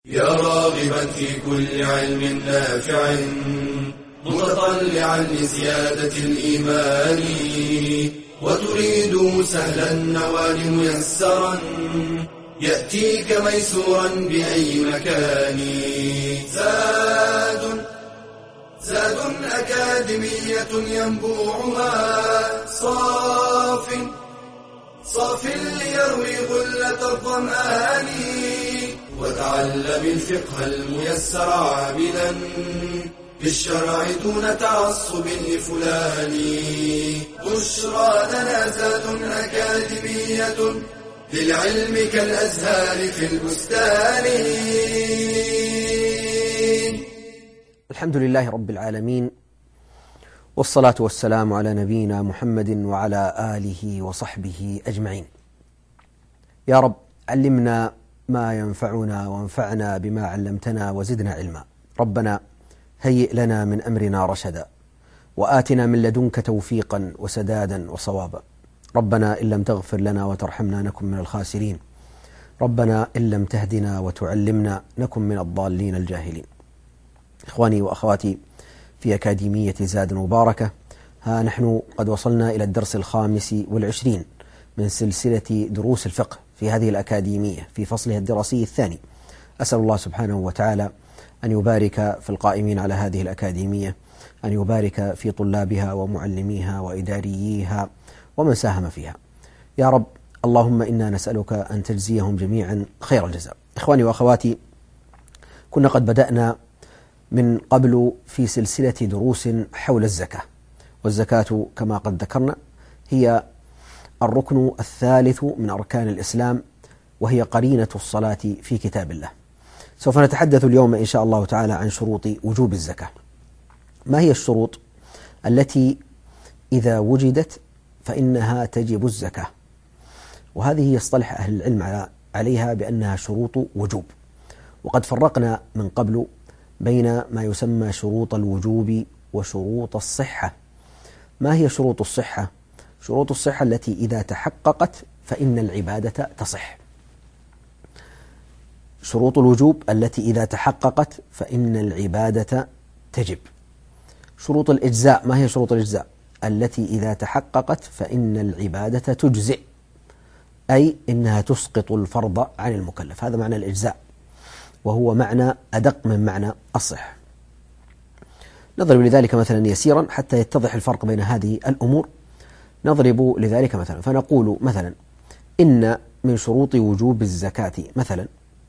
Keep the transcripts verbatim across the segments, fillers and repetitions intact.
يا راغبا في كل علم نافع متطلعا لزيادة الإيمان وتريد سهلا النوال ميسرا يأتيك ميسورا بأي مكان. زاد زاد أكاديمية ينبوعها صاف صاف ليروي غلة الظمآن وتعلم الفقه الميسر عاملا بالشرع دون تعصب لفلان. بشرى لنا زاد أكاديمية للعلم كالأزهار في البستان. الحمد لله رب العالمين، والصلاة والسلام على نبينا محمد وعلى آله وصحبه أجمعين. يا رب علمنا ما ينفعنا وانفعنا بما علمتنا وزدنا علما. ربنا هيئ لنا من أمرنا رشدا وآتنا من لدنك توفيقا وسدادا وصوابا. ربنا إن لم تغفر لنا وترحمنا نكن من الخاسرين. ربنا إن لم تهدنا وتعلمنا نكن من الضالين الجاهلين. إخواني وأخواتي في أكاديمية زاد مباركة، ها نحن قد وصلنا إلى الدرس الخامس والعشرين من سلسلة دروس الفقه في هذه الأكاديمية في فصلها الدراسي الثاني. أسأل الله سبحانه وتعالى أن يبارك في القائمين على هذه الأكاديمية، أن يبارك في طلابها ومعلميها وإدارييها ومن ساهم فيها يا رب. اللهم إنا نسألك أن تجزيهم جميعا خير الجزاء. إخواني وأخواتي، كنا قد بدأنا من قبل في سلسلة دروس حول الزكاة، والزكاة كما قد ذكرنا هي الركن الثالث من أركان الإسلام، وهي قرينة الصلاة في كتاب الله. سوف نتحدث اليوم إن شاء الله تعالى عن شروط وجوب الزكاة. ما هي الشروط التي إذا وجدت فإنها تجب الزكاة؟ وهذه يصطلح أهل العلم عليها بأنها شروط وجوب. وقد فرقنا من قبل بين ما يسمى شروط الوجوب وشروط الصحة. ما هي شروط الصحة؟ شروط الصحة التي إذا تحققت فإن العبادة تصح. شروط الوجوب التي إذا تحققت فإن العبادة تجب. شروط الإجزاء، ما هي شروط الإجزاء؟ التي إذا تحققت فإن العبادة تجزئ، أي إنها تسقط الفرض عن المكلف. هذا معنى الإجزاء، وهو معنى أدق من معنى الصحة. نضرب لذلك مثلا يسيرا حتى يتضح الفرق بين هذه الأمور. نضرب لذلك مثلا فنقول مثلا إن من شروط وجوب الزكاة مثلا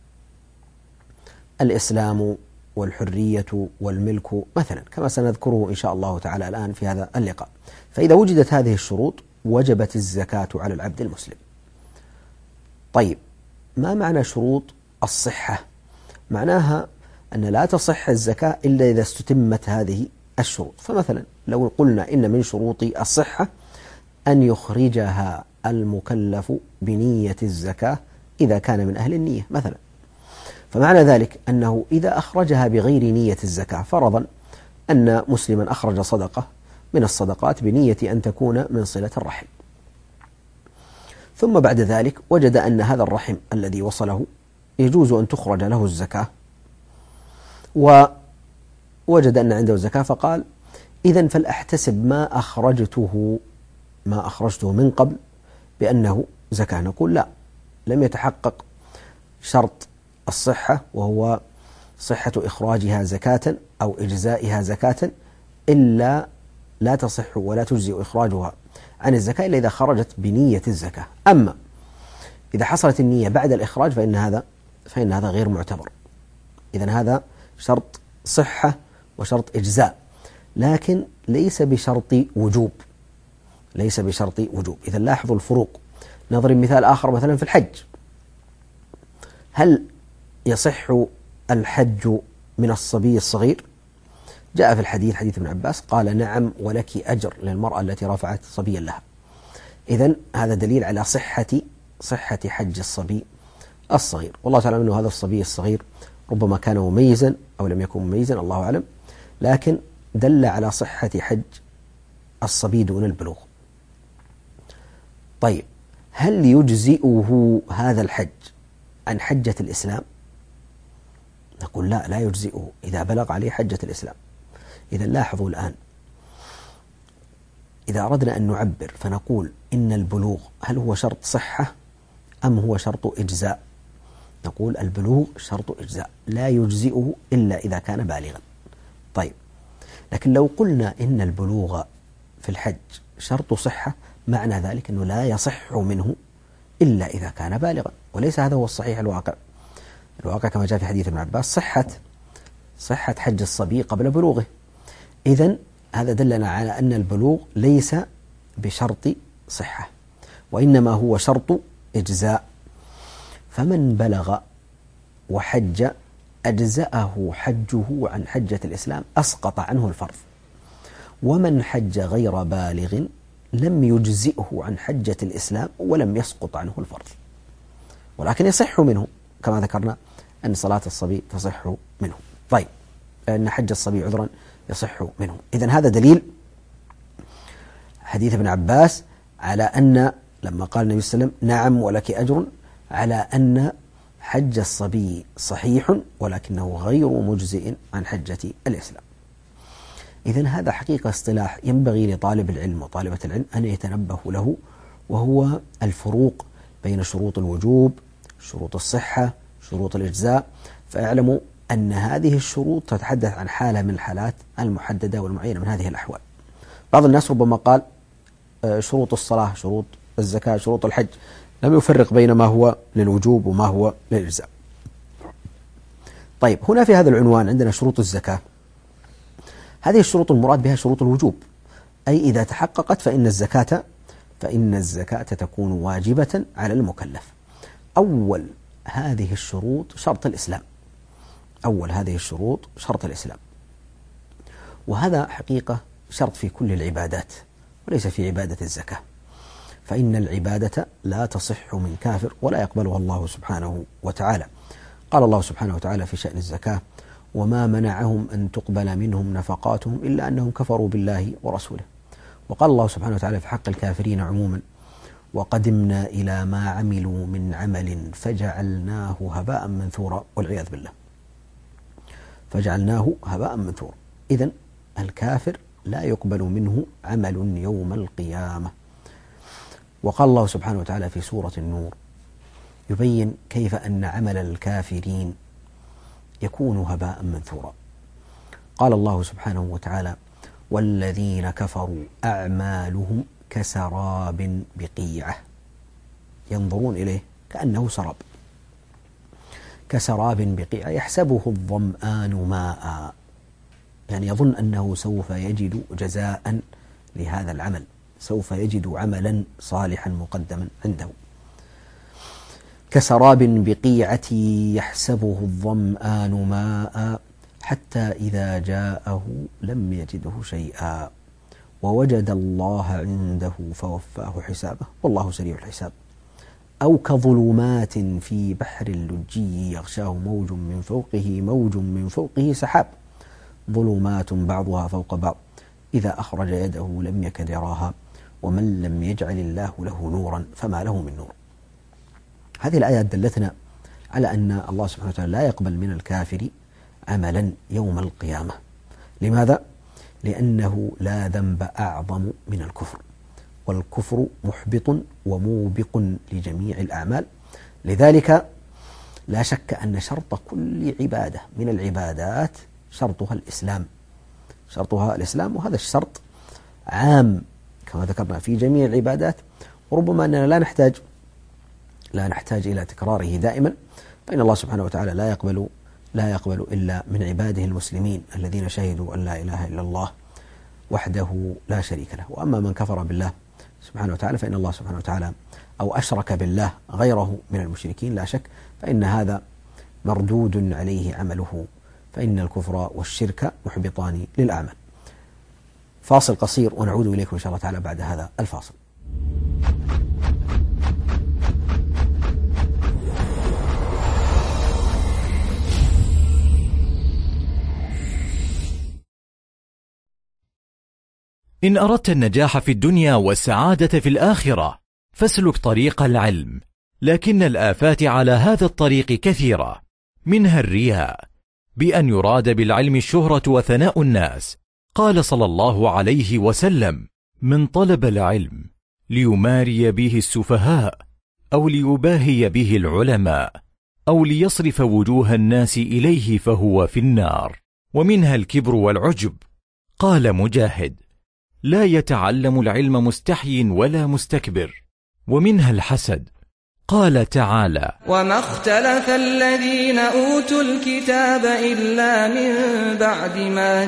الإسلام والحرية والملك مثلا، كما سنذكره إن شاء الله تعالى الآن في هذا اللقاء. فإذا وجدت هذه الشروط وجبت الزكاة على العبد المسلم. طيب، ما معنى شروط الصحة؟ معناها أن لا تصح الزكاة إلا إذا استتمت هذه الشروط. فمثلا لو قلنا إن من شروط الصحة أن يخرجها المكلف بنية الزكاة إذا كان من أهل النية مثلا. فمعنى ذلك أنه إذا أخرجها بغير نية الزكاة، فرضا أن مسلما أخرج صدقة من الصدقات بنية أن تكون من صلة الرحم، ثم بعد ذلك وجد أن هذا الرحم الذي وصله يجوز أن تخرج له الزكاة، ووجد أن عنده الزكاة، فقال إذن فلأحتسب ما أخرجته ما أخرجته من قبل بأنه زكاة. نقول لا، لم يتحقق شرط الصحة، وهو صحة إخراجها زكاة أو إجزائها زكاة، إلا لا تصح ولا تجزئ إخراجها عن الزكاة إلا إذا خرجت بنية الزكاة. أما إذا حصلت النية بعد الإخراج فإن هذا فإن هذا غير معتبر. إذن هذا شرط صحة وشرط إجزاء، لكن ليس بشرط وجوب ليس بشرط وجوب. إذا لاحظوا الفروق. نضرب مثال آخر مثلا في الحج. هل يصح الحج من الصبي الصغير؟ جاء في الحديث حديث ابن عباس قال نعم، ولك أجر للمرأة التي رفعت صبيا لها. إذن هذا دليل على صحة صحة حج الصبي الصغير. والله تعالى أنه هذا الصبي الصغير ربما كان مميزا أو لم يكن مميزا، الله أعلم، لكن دل على صحة حج الصبي دون البلوغ. طيب، هل يجزئه هذا الحج عن حجة الإسلام؟ نقول لا لا يجزئه إذا بلغ عليه حجة الإسلام. إذا لاحظوا الآن، إذا أردنا أن نعبر فنقول إن البلوغ هل هو شرط صحة أم هو شرط إجزاء؟ نقول البلوغ شرط إجزاء، لا يجزئه إلا إذا كان بالغا. طيب، لكن لو قلنا إن البلوغ في الحج شرط صحة، معنى ذلك أنه لا يصح منه إلا إذا كان بالغا، وليس هذا هو الصحيح. الواقع الواقع كما جاء في حديث ابن عباس صحة صحة حج الصبي قبل بلوغه. إذن هذا دلنا على أن البلوغ ليس بشرط صحة، وإنما هو شرط إجزاء. فمن بلغ وحج أجزأه حجه عن حجة الإسلام، أسقط عنه الفرض. ومن حج غير بالغ لم يجزئه عن حجة الإسلام ولم يسقط عنه الفرض، ولكن يصح منه، كما ذكرنا أن صلاة الصبي تصح منه. طيب، أن حج الصبي عذرا يصح منه. إذن هذا دليل حديث ابن عباس على أن لما قال النبي صلى الله عليه وسلم نعم ولك أجر، على أن حج الصبي صحيح ولكنه غير مجزئ عن حجة الإسلام. إذن هذا حقيقة اصطلاح ينبغي لطالب العلم وطالبة العلم أن يتنبه له، وهو الفروق بين شروط الوجوب، شروط الصحة، شروط الإجزاء. فاعلموا أن هذه الشروط تتحدث عن حالة من الحالات المحددة والمعينة من هذه الأحوال. بعض الناس ربما قال شروط الصلاة، شروط الزكاة، شروط الحج، لم يفرق بين ما هو للوجوب وما هو للإجزاء. طيب، هنا في هذا العنوان عندنا شروط الزكاة. هذه الشروط المراد بها شروط الوجوب، أي إذا تحققت فإن الزكاة فإن الزكاة تكون واجبة على المكلف. أول هذه الشروط شرط الإسلام، أول هذه الشروط شرط الإسلام، وهذا حقيقة شرط في كل العبادات وليس في عبادة الزكاة، فإن العبادة لا تصح من كافر ولا يقبلها الله سبحانه وتعالى. قال الله سبحانه وتعالى في شأن الزكاة: وما منعهم أن تقبل منهم نفقاتهم إلا أنهم كفروا بالله ورسوله. وقال الله سبحانه وتعالى في حق الكافرين عموما: وقدمنا إلى ما عملوا من عمل فجعلناه هباء منثورا، والعياذ بالله، فجعلناه هباء منثورا. إذن الكافر لا يقبل منه عمل يوم القيامة. وقال الله سبحانه وتعالى في سورة النور يبين كيف أن عمل الكافرين يكون هباء منثورا. قال الله سبحانه وتعالى: والذين كفروا أعمالهم كسراب بقيعة ينظرون إليه كأنه سراب، كسراب بقيعة يحسبه الظمآن ماء، يعني يظن أنه سوف يجد جزاء لهذا العمل، سوف يجد عملا صالحا مقدما عنده. كسراب بقيعة يحسبه الظمآن ماء حتى إذا جاءه لم يجده شيئا ووجد الله عنده فوفاه حسابه والله سريع الحساب. أو كظلمات في بحر اللجي يغشاه موج من فوقه موج من فوقه سحاب ظلمات بعضها فوق بعض إذا أخرج يده لم يكد يراها ومن لم يجعل الله له نورا فما له من نور. هذه الآيات دلتنا على أن الله سبحانه وتعالى لا يقبل من الكافر عملا يوم القيامة. لماذا؟ لأنه لا ذنب أعظم من الكفر، والكفر محبط وموبق لجميع الأعمال. لذلك لا شك أن شرط كل عبادة من العبادات شرطها الإسلام، شرطها الإسلام، وهذا الشرط عام كما ذكرنا في جميع العبادات، وربما أننا لا نحتاج لا نحتاج إلى تكراره دائما، فإن الله سبحانه وتعالى لا يقبل لا يقبل إلا من عباده المسلمين الذين شهدوا أن لا إله إلا الله وحده لا شريك له. وأما من كفر بالله سبحانه وتعالى فإن الله سبحانه وتعالى أو أشرك بالله غيره من المشركين لا شك فإن هذا مردود عليه عمله، فإن الكفر والشرك محبطان للأعمال. فاصل قصير ونعود إليكم إن شاء الله تعالى بعد هذا الفاصل. إن أردت النجاح في الدنيا والسعادة في الآخرة فاسلك طريق العلم، لكن الآفات على هذا الطريق كثيرة، منها الرياء، بأن يراد بالعلم الشهرة وثناء الناس. قال صلى الله عليه وسلم: من طلب العلم ليماري به السفهاء أو ليباهي به العلماء أو ليصرف وجوه الناس إليه فهو في النار. ومنها الكبر والعجب. قال مجاهد: لا يتعلم العلم مستحي ولا مستكبر. ومنها الحسد. قال تعالى: وما اختلف الذين أوتوا الكتاب إلا من بعد ما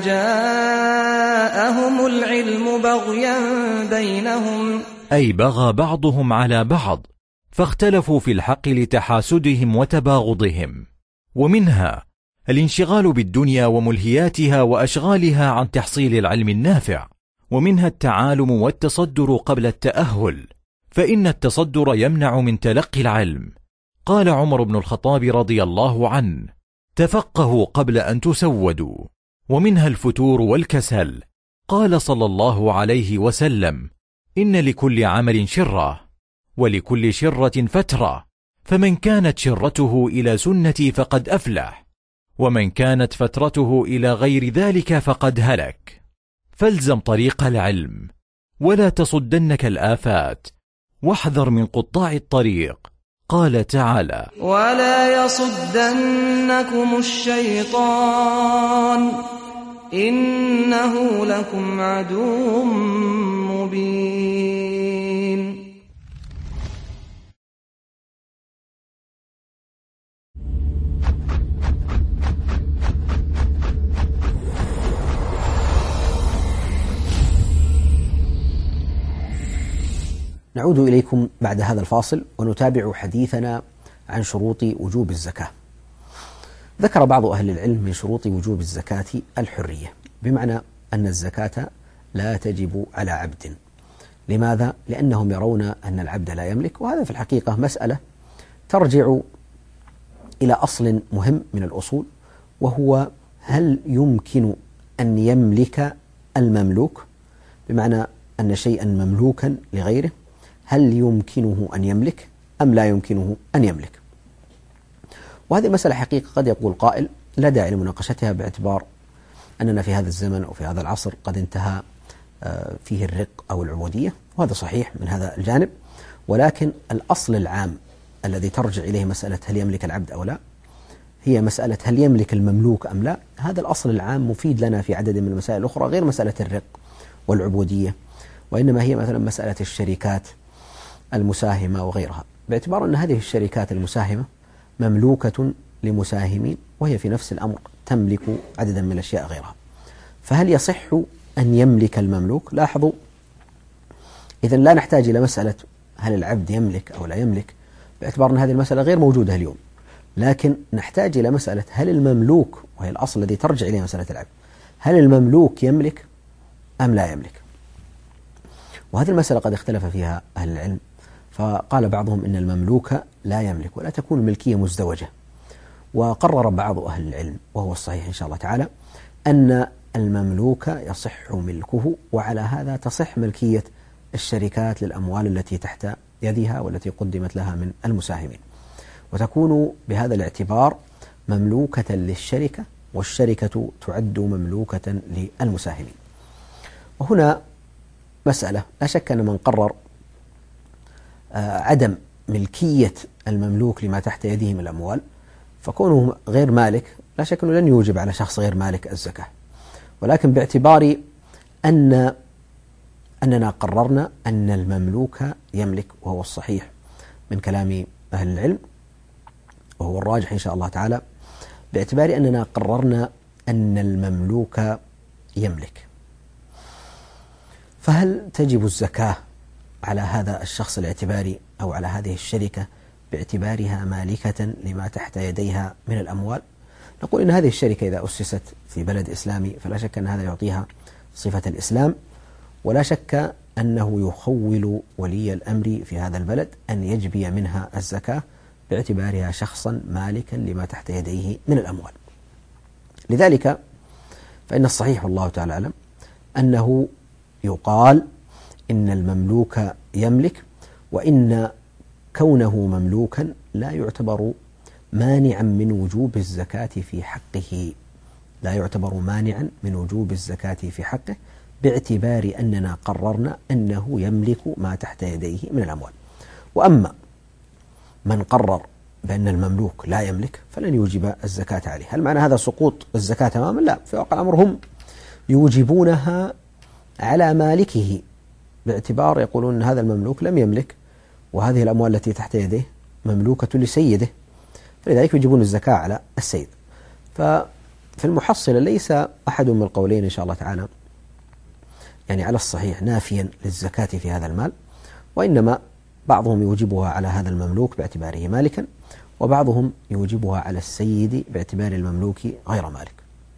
جاءهم العلم بغيا بينهم، أي بغى بعضهم على بعض فاختلفوا في الحق لتحاسدهم وتباغضهم. ومنها الانشغال بالدنيا وملهياتها وأشغالها عن تحصيل العلم النافع. ومنها التعالم والتصدر قبل التأهل، فإن التصدر يمنع من تلقي العلم. قال عمر بن الخطاب رضي الله عنه: تفقهوا قبل أن تسودوا. ومنها الفتور والكسل. قال صلى الله عليه وسلم: إن لكل عمل شرة ولكل شرة فترة، فمن كانت شرته إلى سنتي فقد أفلح، ومن كانت فترته إلى غير ذلك فقد هلك. فالزم طريق العلم ولا تصدنك الآفات، واحذر من قطاع الطريق. قال تعالى: ولا يصدنكم الشيطان إنه لكم عدو مبين. نعود إليكم بعد هذا الفاصل ونتابع حديثنا عن شروط وجوب الزكاة. ذكر بعض أهل العلم من شروط وجوب الزكاة الحرية، بمعنى أن الزكاة لا تجب على عبد. لماذا؟ لأنهم يرون أن العبد لا يملك، وهذا في الحقيقة مسألة ترجع إلى أصل مهم من الأصول، وهو هل يمكن أن يملك المملوك؟ بمعنى أن شيئا مملوكا لغيره هل يمكنه أن يملك أم لا يمكنه أن يملك؟ وهذه المسألة حقيقة قد يقول قائل لا داعي لمناقشتها، باعتبار أننا في هذا الزمن أو في هذا العصر قد انتهى فيه الرق أو العبودية، وهذا صحيح من هذا الجانب، ولكن الأصل العام الذي ترجع إليه مسألة هل يملك العبد أو لا هي مسألة هل يملك المملوك أم لا. هذا الأصل العام مفيد لنا في عدد من المسائل الأخرى غير مسألة الرق والعبودية، وإنما هي مثلا مسألة الشركات المساهمة وغيرها، باعتبار أن هذه الشركات المساهمة مملوكة لمساهمين وهي في نفس الأمر تملك عددا من الأشياء غيرها. فهل يصح أن يملك المملوك؟ لاحظوا، إذن لا نحتاج إلى مسألة هل العبد يملك أو لا يملك، باعتبار أن هذه المسألة غير موجودة اليوم، لكن نحتاج إلى مسألة هل المملوك، وهي الأصل الذي ترجع إليه مسألة العبد، هل المملوك يملك أم لا يملك؟ وهذه المسألة قد اختلف فيها أهل العلم، فقال بعضهم إن المملوك لا يملك ولا تكون الملكية مزدوجة، وقرر بعض أهل العلم وهو الصحيح إن شاء الله تعالى أن المملوك يصح ملكه، وعلى هذا تصح ملكية الشركات للأموال التي تحت يدها والتي قدمت لها من المساهمين، وتكون بهذا الاعتبار مملوكة للشركة، والشركة تعد مملوكة للمساهمين. وهنا مسألة لا شك أن من قرر عدم ملكية المملوك لما تحت يده من الأموال فكونه غير مالك لا شك أنه لن يوجب على شخص غير مالك الزكاة، ولكن باعتبار أن أننا قررنا أن المملوك يملك، وهو الصحيح من كلام أهل العلم وهو الراجح إن شاء الله تعالى، باعتبار أننا قررنا أن المملوك يملك، فهل تجب الزكاة على هذا الشخص الاعتباري أو على هذه الشركة باعتبارها مالكة لما تحت يديها من الأموال؟ نقول إن هذه الشركة إذا أسست في بلد إسلامي فلا شك أن هذا يعطيها صفة الإسلام، ولا شك أنه يخول ولي الأمر في هذا البلد أن يجبي منها الزكاة باعتبارها شخصا مالكا لما تحت يديه من الأموال. لذلك فإن الصحيح والله تعالى أعلم أنه يقال إن المملوك يملك، وإن كونه مملوكا لا يعتبر مانعا من وجوب الزكاة في حقه، لا يعتبر مانعا من وجوب الزكاة في حقه باعتبار أننا قررنا أنه يملك ما تحت يديه من الأموال. وأما من قرر بأن المملوك لا يملك فلن يوجب الزكاة عليه. هل معنى هذا سقوط الزكاة تماما؟ لا، في واقع الأمر هم يوجبونها على مالكه باعتبار يقولون أن هذا المملوك لم يملك وهذه الأموال التي تحت يده مملوكة لسيده، فلذلك يجبون الزكاة على السيد. ففي المحصلة ليس أحد من القولين إن شاء الله تعالى يعني على الصحيح نافيا للزكاة في هذا المال، وإنما بعضهم يوجبها على هذا المملوك باعتباره مالكا، وبعضهم يوجبها على السيد باعتبار المملوك غير مالك.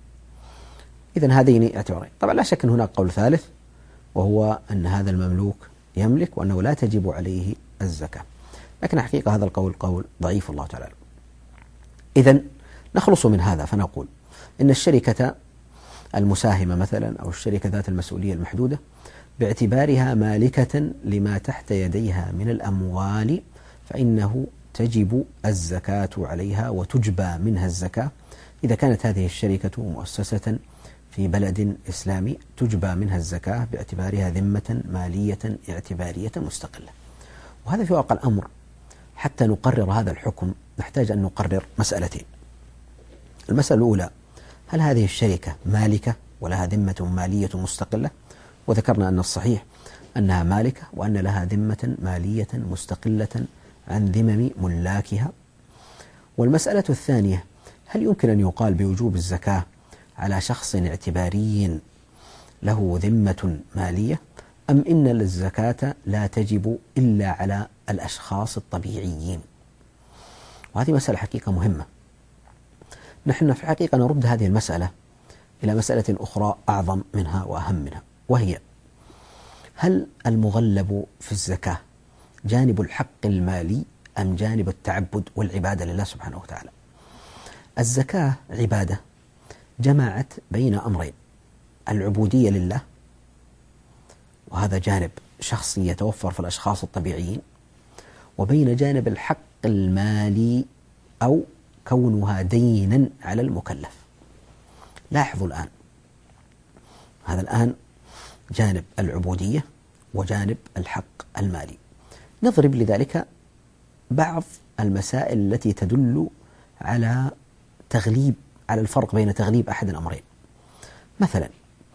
إذن هذين اعتبارين. طبعا لا شك أن هناك قول ثالث، وهو أن هذا المملوك يملك وأنه لا تجب عليه الزكاة، لكن حقيقة هذا القول قول ضعيف الله تعالى. إذن نخلص من هذا فنقول إن الشركة المساهمة مثلا أو الشركة ذات المسؤولية المحدودة باعتبارها مالكة لما تحت يديها من الأموال فإنه تجب الزكاة عليها وتجبى منها الزكاة. إذا كانت هذه الشركة مؤسسة في بلد إسلامي تجبى منها الزكاة باعتبارها ذمة مالية اعتبارية مستقلة. وهذا في واقع الأمر حتى نقرر هذا الحكم نحتاج أن نقرر مسألتين. المسألة الأولى، هل هذه الشركة مالكة ولها ذمة مالية مستقلة؟ وذكرنا أن الصحيح أنها مالكة وأن لها ذمة مالية مستقلة عن ذمم ملاكها. والمسألة الثانية، هل يمكن أن يقال بوجوب الزكاة على شخص اعتباري له ذمة مالية، أم إن الزكاة لا تجب إلا على الأشخاص الطبيعيين؟ وهذه مسألة حقيقة مهمة. نحن في الحقيقة نرد هذه المسألة إلى مسألة أخرى أعظم منها وأهم منها، وهي هل المغلب في الزكاة جانب الحق المالي أم جانب التعبد والعبادة لله سبحانه وتعالى؟ الزكاة عبادة جمعت بين أمرين، العبودية لله، وهذا جانب شخصي يتوفر في الأشخاص الطبيعيين، وبين جانب الحق المالي أو كونها دينا على المكلف. لاحظوا الآن، هذا الآن جانب العبودية وجانب الحق المالي. نضرب لذلك بعض المسائل التي تدل على تغليب على الفرق بين تغليب أحد الأمرين. مثلا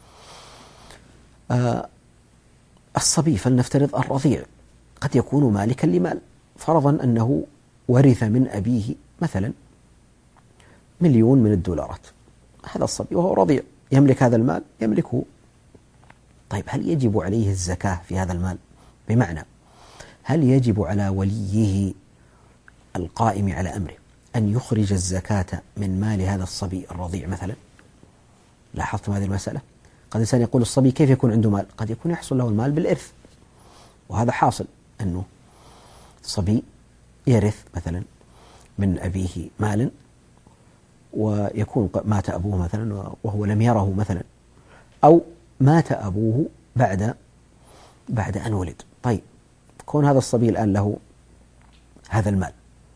آه الصبي، فلنفترض الرضيع، قد يكون مالكا لمال، فرضا أنه ورث من أبيه مثلا مليون من الدولارات. هذا الصبي وهو رضيع يملك هذا المال، يملكه. طيب هل يجب عليه الزكاة في هذا المال؟ بمعنى هل يجب على وليه القائم على أمره أن يخرج الزكاة من مال هذا الصبي الرضيع مثلا؟ لاحظتم هذه المسألة؟ قد إنسان يقول الصبي كيف يكون عنده مال؟ قد يكون يحصل له المال بالإرث، وهذا حاصل، أنه صبي يرث مثلا من أبيه مالا، ويكون مات أبوه مثلا وهو لم يره مثلا، أو مات أبوه بعد بعد أن ولد. طيب كون هذا الصبي الآن له هذا المال،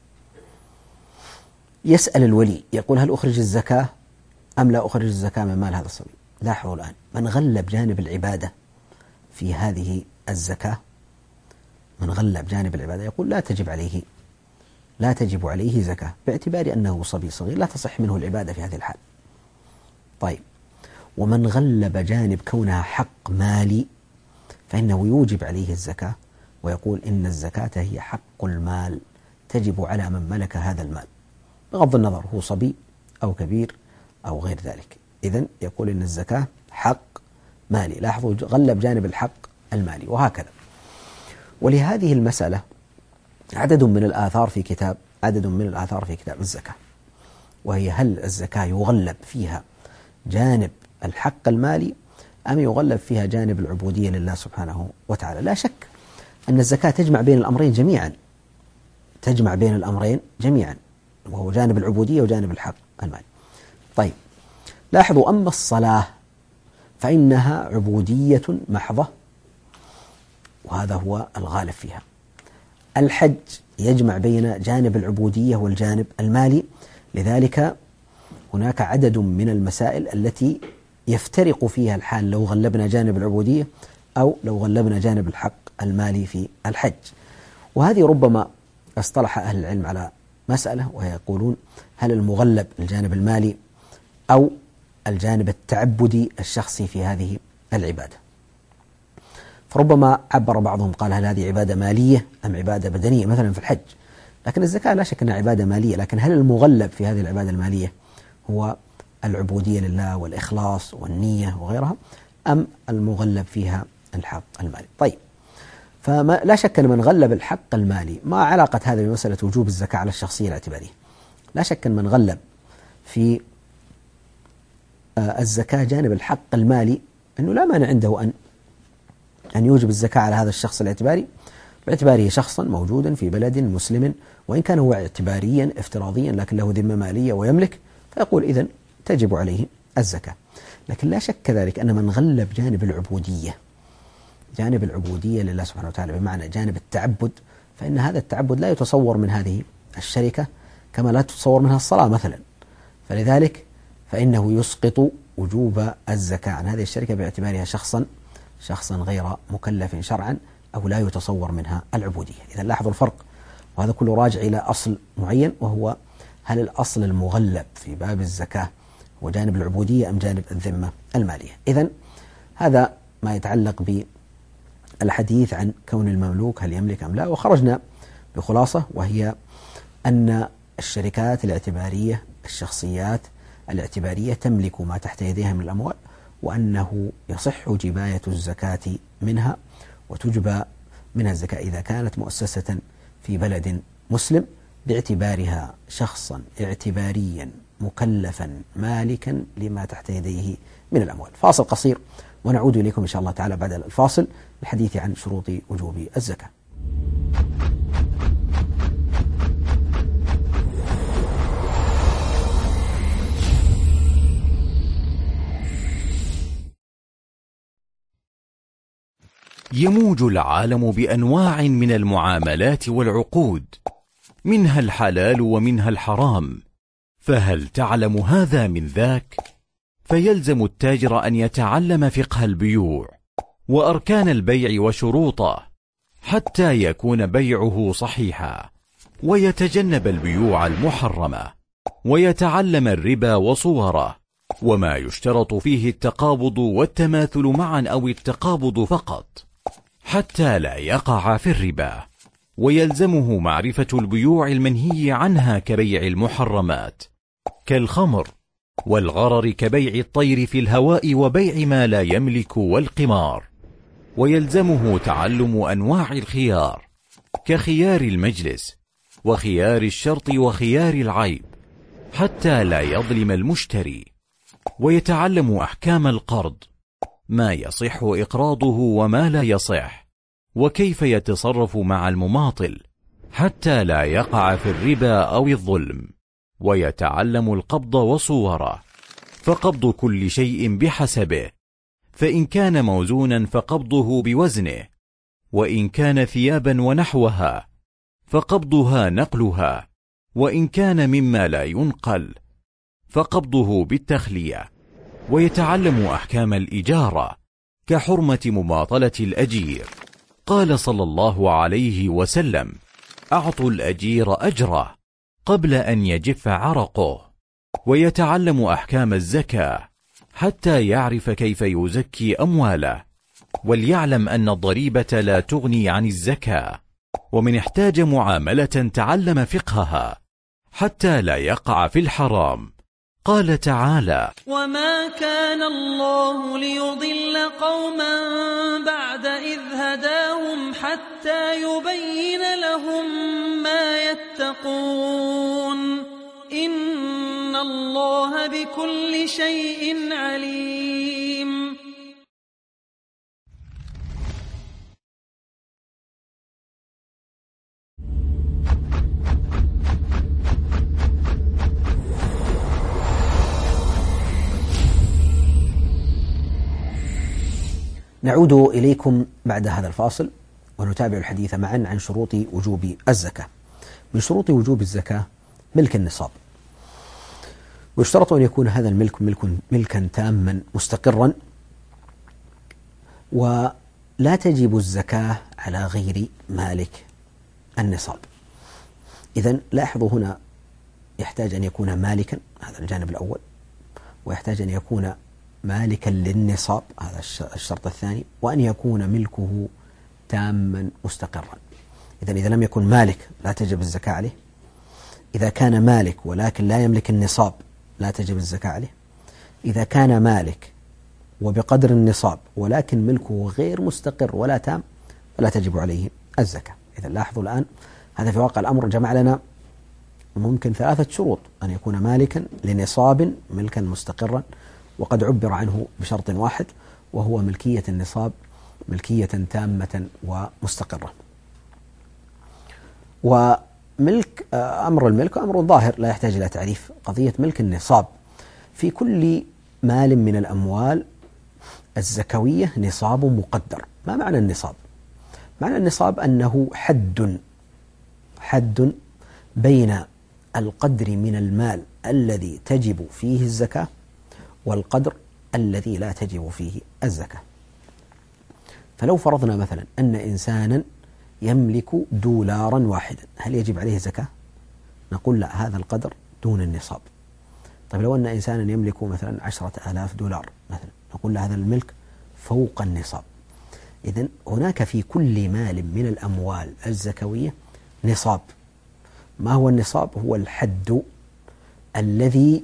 يسأل الولي يقول هل أخرج الزكاة أم لا أخرج الزكاة من مال هذا الصبي؟ لاحظوا الآن، من غلب جانب العبادة في هذه الزكاة، من غلب جانب العبادة يقول لا تجب عليه لا تجب عليه زكاة باعتبار أنه صبي صغير لا تصح منه العبادة في هذه الحال. طيب ومن غلب جانب كونها حق مالي فإنه يوجب عليه الزكاة ويقول إن الزكاة هي حق المال تجب على من ملك هذا المال بغض النظر هو صبي أو كبير أو غير ذلك. إذن يقول إن الزكاة حق مالي. لاحظوا غلب جانب الحق المالي. وهكذا. ولهذه المسألة عدد من الآثار في كتاب عدد من الآثار في كتاب الزكاة، وهي هل الزكاة يغلب فيها جانب الحق المالي أم يغلب فيها جانب العبودية لله سبحانه وتعالى؟ لا شك أن الزكاة تجمع بين الأمرين جميعا تجمع بين الأمرين جميعا وهو جانب العبودية وجانب الحق المالي. طيب لاحظوا، أما الصلاة فإنها عبودية محضة وهذا هو الغالب فيها. الحج يجمع بين جانب العبودية والجانب المالي. لذلك هناك عدد من المسائل التي يفترق فيها الحال لو غلبنا جانب العبودية أو لو غلبنا جانب الحق المالي في الحج. وهذه ربما اصطلح أهل العلم على مسألة، وهي يقولون هل المغلب الجانب المالي أو الجانب التعبدي الشخصي في هذه العبادة. فربما عبر بعضهم قال هل هذه عبادة مالية أم عبادة بدنية مثلا في الحج. لكن الزكاة لا شك أنها عبادة مالية، لكن هل المغلب في هذه العبادة المالية هو العبودية لله والإخلاص والنية وغيرها، أم المغلب فيها الحق المالي؟ طيب، فما لا شك أن من غلب الحق المالي، ما علاقة هذا بمسألة وجوب الزكاة على الشخصية الاعتبارية؟ لا شك أن من غلب في الزكاة جانب الحق المالي أنه لا مانع عنده أن أن يوجب الزكاة على هذا الشخص الاعتباري باعتباره شخصا موجودا في بلد مسلم، وإن كان هو اعتباريا افتراضيا لكن له ذمة مالية ويملك، فيقول إذن تجب عليه الزكاة. لكن لا شك كذلك أن من غلب جانب العبودية جانب العبودية لله سبحانه وتعالى بمعنى جانب التعبد، فإن هذا التعبد لا يتصور من هذه الشركة كما لا تتصور منها الصلاة مثلا، فلذلك فإنه يسقط وجوب الزكاة عن هذه الشركة باعتبارها شخصا شخصا غير مكلف شرعا أو لا يتصور منها العبودية. إذا لاحظوا الفرق، وهذا كله راجع إلى أصل معين، وهو هل الأصل المغلب في باب الزكاة هو جانب العبودية أم جانب الذمة المالية. إذن هذا ما يتعلق بالحديث عن كون المملوك هل يملك أم لا، وخرجنا بخلاصة، وهي أن الشركات الاعتبارية الشخصيات الاعتبارية تملك ما تحت يديها من الأموال، وأنه يصح جباية الزكاة منها، وتجبى منها الزكاة إذا كانت مؤسسة في بلد مسلم باعتبارها شخصا اعتباريا مكلفا مالكا لما تحت يديه من الأموال. فاصل قصير ونعود إليكم إن شاء الله تعالى بعد الفاصل للحديث عن شروط وجوب الزكاة. يموج العالم بأنواع من المعاملات والعقود، منها الحلال ومنها الحرام، فهل تعلم هذا من ذاك؟ فيلزم التاجر أن يتعلم فقه البيوع وأركان البيع وشروطه حتى يكون بيعه صحيحا، ويتجنب البيوع المحرمة، ويتعلم الربا وصوره، وما يشترط فيه التقابض والتماثل معا أو التقابض فقط حتى لا يقع في الربا، ويلزمه معرفة البيوع المنهي عنها كبيع المحرمات كالخمر والغرر، كبيع الطير في الهواء وبيع ما لا يملك والقمار، ويلزمه تعلم أنواع الخيار كخيار المجلس وخيار الشرط وخيار العيب حتى لا يظلم المشتري، ويتعلم أحكام القرض، ما يصح إقراضه وما لا يصح، وكيف يتصرف مع المماطل حتى لا يقع في الربا أو الظلم، ويتعلم القبض وصوره، فقبض كل شيء بحسبه، فإن كان موزونا فقبضه بوزنه، وإن كان ثيابا ونحوها فقبضها نقلها، وإن كان مما لا ينقل فقبضه بالتخلية، ويتعلم أحكام الإجارة كحرمة مماطلة الأجير. قال صلى الله عليه وسلم: أعطوا الأجير أجره قبل أن يجف عرقه. ويتعلم أحكام الزكاة حتى يعرف كيف يزكي أمواله، وليعلم أن الضريبة لا تغني عن الزكاة، ومن احتاج معاملة تعلم فقهها حتى لا يقع في الحرام. قال تعالى: وما كان الله ليضل قوما بعد إذ هداهم حتى يبين لهم ما يتقون إن الله بكل شيء عليم. نعود إليكم بعد هذا الفاصل ونتابع الحديث معا عن شروط وجوب الزكاة. من شروط وجوب الزكاة ملك النصاب، ويشترط أن يكون هذا الملك ملك ملكا تاما مستقرا، ولا تجب الزكاة على غير مالك النصاب. إذن لاحظوا هنا يحتاج أن يكون مالكا، هذا الجانب الأول، ويحتاج أن يكون مالكا للنصاب، هذا الشرط الثاني، وأن يكون ملكه تاما مستقرا. إذن إذا لم يكن مالك لا تجب الزكاة عليه، إذا كان مالك ولكن لا يملك النصاب لا تجب الزكاة عليه، إذا كان مالك وبقدر النصاب ولكن ملكه غير مستقر ولا تام فلا تجب عليه الزكاة. إذن لاحظوا الآن هذا في واقع الأمر جمع لنا ممكن ثلاثة شروط: أن يكون مالكا لنصاب ملكا مستقرا، وقد عبر عنه بشرط واحد وهو ملكية النصاب ملكية تامة ومستقرة. وملك أمر الملك أمر ظاهر لا يحتاج إلى تعريف. قضية ملك النصاب: في كل مال من الأموال الزكوية نصاب مقدر. ما معنى النصاب؟ معنى النصاب أنه حد حد بين القدر من المال الذي تجب فيه الزكاة والقدر الذي لا تجب فيه الزكاة. فلو فرضنا مثلا أن إنسانا يملك دولارا واحدا، هل يجب عليه زكاة؟ نقول لا، هذا القدر دون النصاب. طيب لو أن إنسانا يملك مثلا عشرة آلاف دولار مثلا، نقول له هذا الملك فوق النصاب. إذن هناك في كل مال من الأموال الزكوية نصاب. ما هو النصاب؟ هو الحد الذي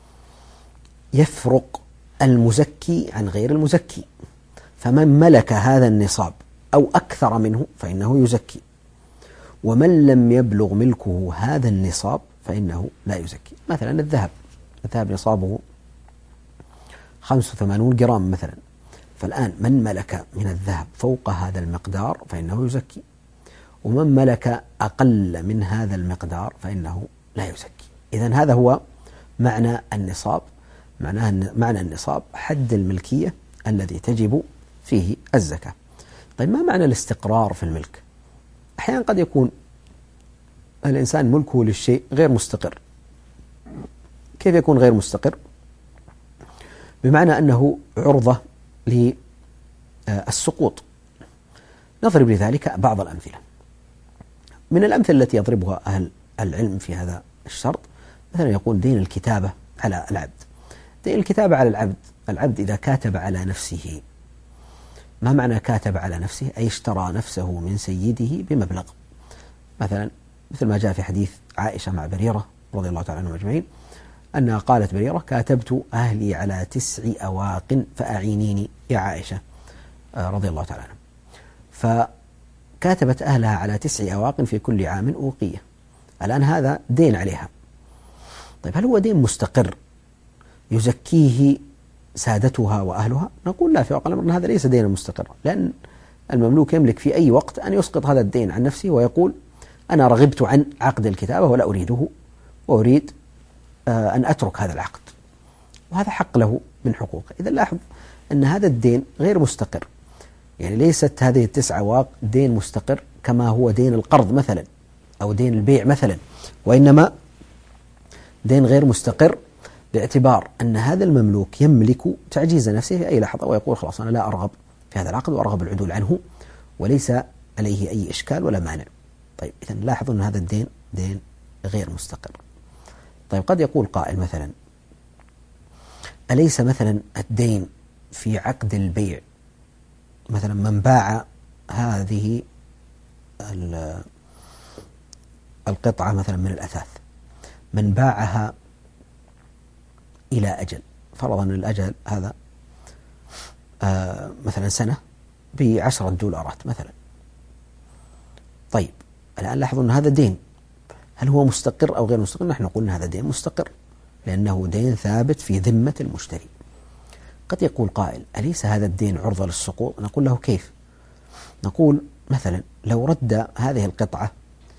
يفرق المزكي عن غير المزكي، فمن ملك هذا النصاب أو أكثر منه فإنه يزكي، ومن لم يبلغ ملكه هذا النصاب فإنه لا يزكي. مثلا الذهب، الذهب نصابه خمسة وثمانين جرام مثلا، فالآن من ملك من الذهب فوق هذا المقدار فإنه يزكي، ومن ملك أقل من هذا المقدار فإنه لا يزكي. إذن هذا هو معنى النصاب. معناه معنى النصاب حد الملكية الذي تجب فيه الزكاة. طيب ما معنى الاستقرار في الملك؟ أحيانا قد يكون الإنسان ملكه للشيء غير مستقر. كيف يكون غير مستقر؟ بمعنى أنه عرضة للسقوط. نضرب لذلك بعض الأمثلة. من الأمثلة التي يضربها أهل العلم في هذا الشرط مثلا يقول دين الكتابة على العبد. دين الكتابة على العبد، العبد إذا كاتب على نفسه، ما معنى كاتب على نفسه؟ أي اشترى نفسه من سيده بمبلغ، مثلا مثل ما جاء في حديث عائشة مع بريرة رضي الله تعالى عنهم أجمعين أنها قالت بريرة: كاتبت أهلي على تسع أواق فأعينيني يا عائشة رضي الله تعالى عنها. فكاتبت أهلها على تسع أواق في كل عام أوقية. الآن هذا دين عليها. طيب هل هو دين مستقر يزكيه سادتها وأهلها؟ نقول لا، في واقع الأمر هذا ليس دينا مستقرا، لأن المملوك يملك في أي وقت أن يسقط هذا الدين عن نفسه ويقول: أنا رغبت عن عقد الكتابة ولا أريده، وأريد أن أترك هذا العقد، وهذا حق له من حقوقه. إذا لاحظ أن هذا الدين غير مستقر، يعني ليست هذه التسع أواق دين مستقر كما هو دين القرض مثلا أو دين البيع مثلا، وإنما دين غير مستقر باعتبار أن هذا المملوك يملك تعجيز نفسه في أي لحظة ويقول: خلاص أنا لا أرغب في هذا العقد وأرغب العدول عنه، وليس عليه أي إشكال ولا مانع. طيب إذن لاحظوا أن هذا الدين دين غير مستقر. طيب قد يقول قائل مثلا: أليس مثلا الدين في عقد البيع، مثلا من باع هذه القطعة مثلا من الأثاث، من باعها إلى أجل، فرضا أن الأجل هذا آه مثلا سنة بعشرة دولارات مثلا. طيب الآن لاحظوا أن هذا دين، هل هو مستقر أو غير مستقر؟ نحن نقول أن هذا دين مستقر لأنه دين ثابت في ذمة المشتري. قد يقول قائل: أليس هذا الدين عرضة للسقوط؟ نقول له: كيف؟ نقول مثلا لو رد هذه القطعة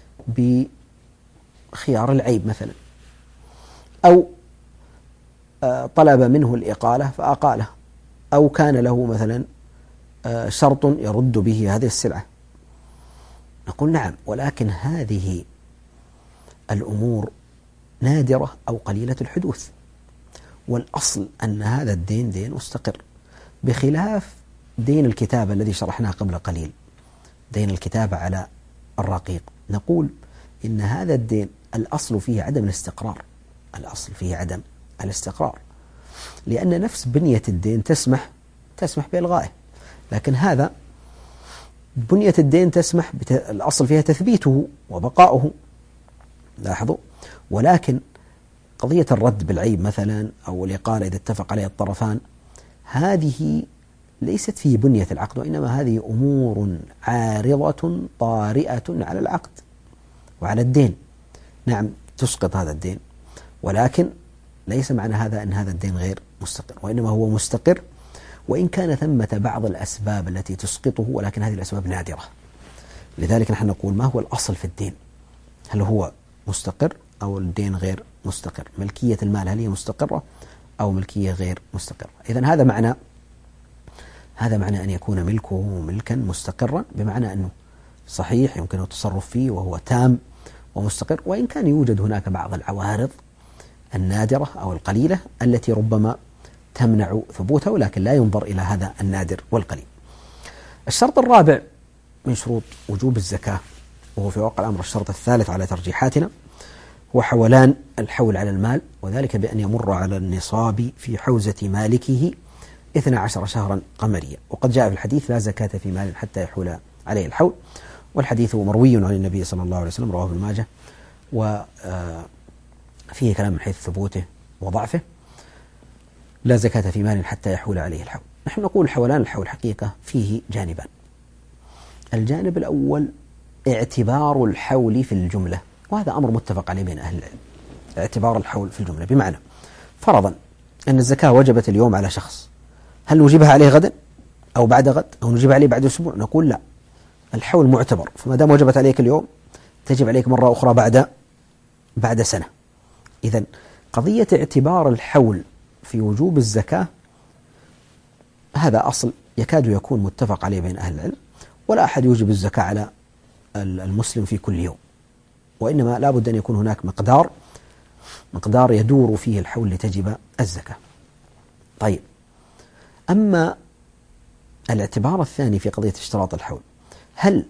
بخيار العيب مثلا، أو طلب منه الإقالة فأقاله، أو كان له مثلا شرط يرد به هذه السلعة، نقول: نعم، ولكن هذه الأمور نادرة أو قليلة الحدوث، والأصل أن هذا الدين دين مستقر، بخلاف دين الكتابة الذي شرحناه قبل قليل، دين الكتابة على الرقيق. نقول إن هذا الدين الأصل فيه عدم الاستقرار، الأصل فيه عدم الاستقرار، لأن نفس بنية الدين تسمح تسمح بإلغائه، لكن هذا بنية الدين تسمح بت... الأصل فيها تثبيته وبقاؤه، لاحظوا. ولكن قضية الرد بالعيب مثلا أو الإقالة إذا اتفق عليها الطرفان، هذه ليست في بنية العقد، وإنما هذه أمور عارضة طارئة على العقد وعلى الدين. نعم تسقط هذا الدين، ولكن ليس معنى هذا أن هذا الدين غير مستقر، وإنما هو مستقر وإن كان ثمة بعض الأسباب التي تسقطه، ولكن هذه الأسباب نادرة. لذلك نحن نقول ما هو الأصل في الدين؟ هل هو مستقر أو الدين غير مستقر؟ ملكية المال هل هي مستقرة أو ملكية غير مستقرة؟ إذن هذا معنى هذا معنى أن يكون ملكه ملكا مستقرا، بمعنى أنه صحيح يمكن التصرف فيه وهو تام ومستقر، وإن كان يوجد هناك بعض العوارض النادرة أو القليلة التي ربما تمنع ثبوته، ولكن لا ينظر إلى هذا النادر والقليل. الشرط الرابع من شروط وجوب الزكاة، وهو في واقع الأمر الشرط الثالث على ترجيحاتنا، هو حولان الحول على المال، وذلك بأن يمر على النصاب في حوزة مالكه اثنا عشر شهرا قمريا. وقد جاء في الحديث لا زكاة في مال حتى يحول عليه الحول، والحديث مروي عن النبي صلى الله عليه وسلم، رواه ابن ماجه، وفيه كلام من حيث ثبوته وضعفه. لا زكاة في مال حتى يحول عليه الحول. نحن نقول حولان الحول حقيقة فيه جانبان. الجانب الأول اعتبار الحول في الجملة، وهذا أمر متفق عليه بين أهل العلم، اعتبار الحول في الجملة، بمعنى فرضا أن الزكاة وجبت اليوم على شخص، هل نجيبها عليه غدا أو بعد غد أو نجيبها عليه بعد أسبوع؟ نقول لا، الحول معتبر، فما دام وجبت عليك اليوم تجب عليك مرة أخرى بعد بعد سنة. إذن قضية اعتبار الحول في وجوب الزكاة هذا أصل يكاد يكون متفق عليه بين أهل العلم، ولا أحد يوجب الزكاة على المسلم في كل يوم، وإنما لا بد أن يكون هناك مقدار مقدار يدور فيه الحول لتجب الزكاة. طيب، أما الاعتبار الثاني في قضية اشتراط الحول، هل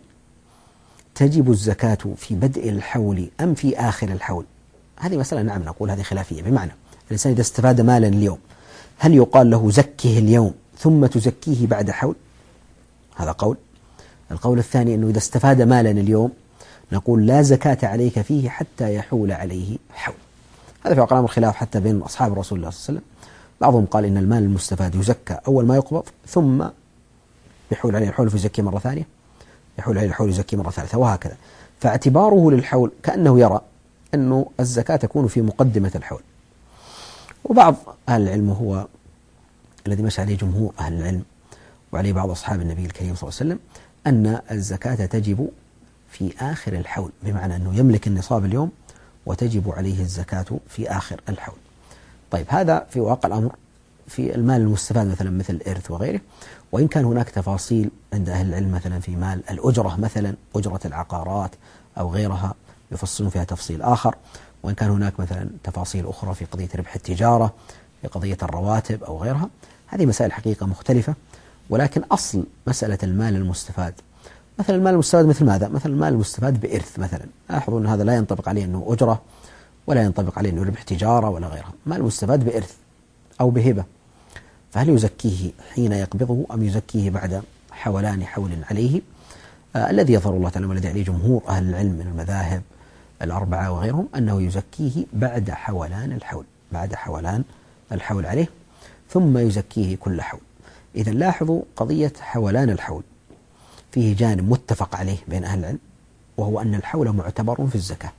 تجب الزكاة في بدء الحول أم في آخر الحول؟ هذه مسألة نعم نقول هذه خلافية، بمعنى الإنسان إذا استفاد مالا اليوم هل يقال له زكه اليوم ثم تزكيه بعد حول؟ هذا قول. القول الثاني أنه إذا استفاد مالا اليوم نقول لا زكاة عليك فيه حتى يحول عليه حول. هذا في واقع الأمر خلاف حتى بين أصحاب رسول الله صلى الله عليه وسلم. بعضهم قال إن المال المستفاد يزكى أول ما يقبض ثم يحول عليه الحول فيزكي مرة ثانية، يحول عليه الحول يزكي مرة ثالثة، وهكذا. فاعتباره للحول كأنه يرى أنه الزكاة تكون في مقدمة الحول. وبعض أهل العلم هو الذي مشى عليه جمهور أهل العلم وعليه بعض أصحاب النبي الكريم صلى الله عليه وسلم أن الزكاة تجب في آخر الحول، بمعنى أنه يملك النصاب اليوم وتجب عليه الزكاة في آخر الحول. طيب، هذا في واقع الأمر في المال المستفاد مثلا مثل الإرث وغيره، وإن كان هناك تفاصيل عند أهل العلم مثلا في مال الأجرة، مثلا أجرة العقارات أو غيرها يفصلون فيها تفصيل آخر، وإن كان هناك مثلا تفاصيل أخرى في قضية ربح التجارة، في قضية الرواتب أو غيرها. هذه مسائل حقيقة مختلفة، ولكن أصل مسألة المال المستفاد، مثلا المال المستفاد مثل ماذا؟ مثلا المال المستفاد بإرث مثلا، لاحظوا أن هذا لا ينطبق عليه أنه أجرة ولا ينطبق عليه أنه ربح تجارة ولا غيرها، مال مستفاد بإرث أو بهبة، فهل يزكيه حين يقبضه أم يزكيه بعد حولان حول عليه؟ آه الذي يظهر الله تعالى والذي عليه جمهور أهل العلم من المذاهب الأربعة وغيرهم أنه يزكيه بعد حولان الحول، بعد حولان الحول عليه، ثم يزكيه كل حول. إذا لاحظوا قضية حولان الحول فيه جانب متفق عليه بين أهل العلم، وهو أن الحول معتبر في الزكاة.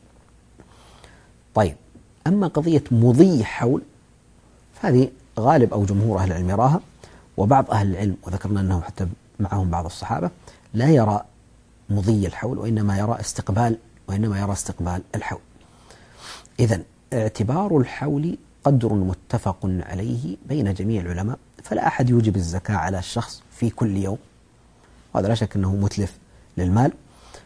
طيب، أما قضية مضي حول فهذه غالب أو جمهور أهل العلم يراها، وبعض أهل العلم وذكرنا أنه حتى معهم بعض الصحابة لا يرى مضي الحول، وإنما يرى استقبال وإنما يرى استقبال الحول. إذن اعتبار الحول قدر متفق عليه بين جميع العلماء، فلا أحد يوجب الزكاة على الشخص في كل يوم، وهذا لا شك أنه متلف للمال.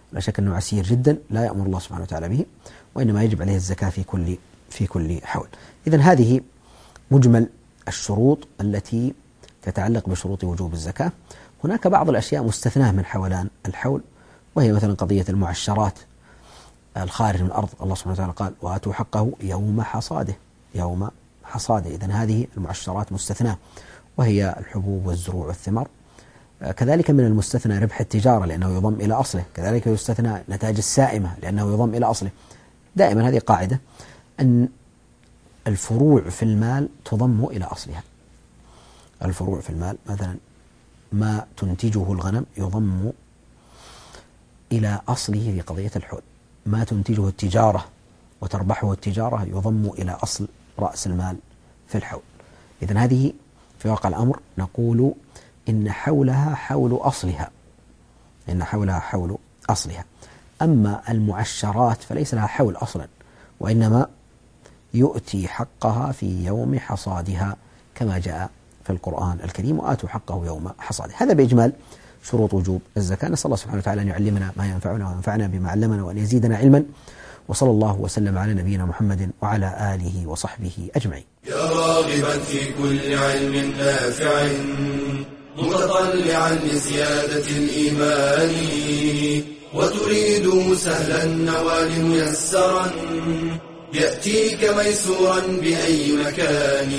لا شك أنه عسير جدا لا يأمر الله سبحانه وتعالى به، وإنما يجب عليه الزكاة في كل في كل حول. إذن هذه مجمل الشروط التي تتعلق بشروط وجوب الزكاة. هناك بعض الأشياء مستثناة من حولان الحول، وهي مثلا قضية المعشرات الخارج من الأرض. الله سبحانه وتعالى قال وآتوا حقه يوم حصاده يوم حصاده. إذن هذه المعشرات مستثناة، وهي الحبوب والزروع والثمار. كذلك من المستثنى ربح التجارة لأنه يضم إلى أصله، كذلك يستثنى نتاج السائمة لأنه يضم إلى أصله. دائما هذه قاعدة أن الفروع في المال تضم إلى أصلها. الفروع في المال مثلا ما تنتجه الغنم يضم إلى أصله في قضية الحول، ما تنتجه التجارة وتربحه التجارة يضم إلى أصل رأس المال في الحول. إذن هذه في واقع الأمر نقول إن حولها حول أصلها، إن حولها حول أصلها. أما المعشرات فليس لها حول أصلا، وإنما يؤتي حقها في يوم حصادها كما جاء في القرآن الكريم وآتوا حقه يوم حصاده. هذا بإجمال شروط وجوب الزكاة. نسأل الله سبحانه وتعالى أن يعلمنا ما ينفعنا وينفعنا بما علمنا وأن يزيدنا علما، وصلى الله وسلم على نبينا محمد وعلى آله وصحبه أجمعين. يا راغبا في كل علم نافع متطلعا لزيادة الإيمان وتريد سهلا النوال ميسرا يأتيك ميسورا بأي مكان.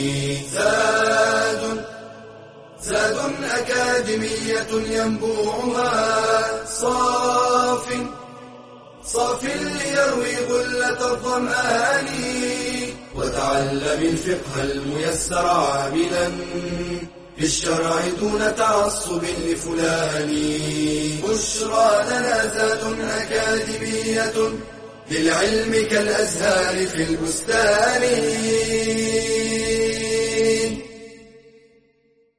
زاد زاد أكاديمية ينبوعها صاف صاف ليروي غلة الظمآن وتعلم الفقه الميسر عاملا بالشرع دون تعصب لفلان. بشرى لنا زاد أكاديمية للعلم كالأزهار في البستان.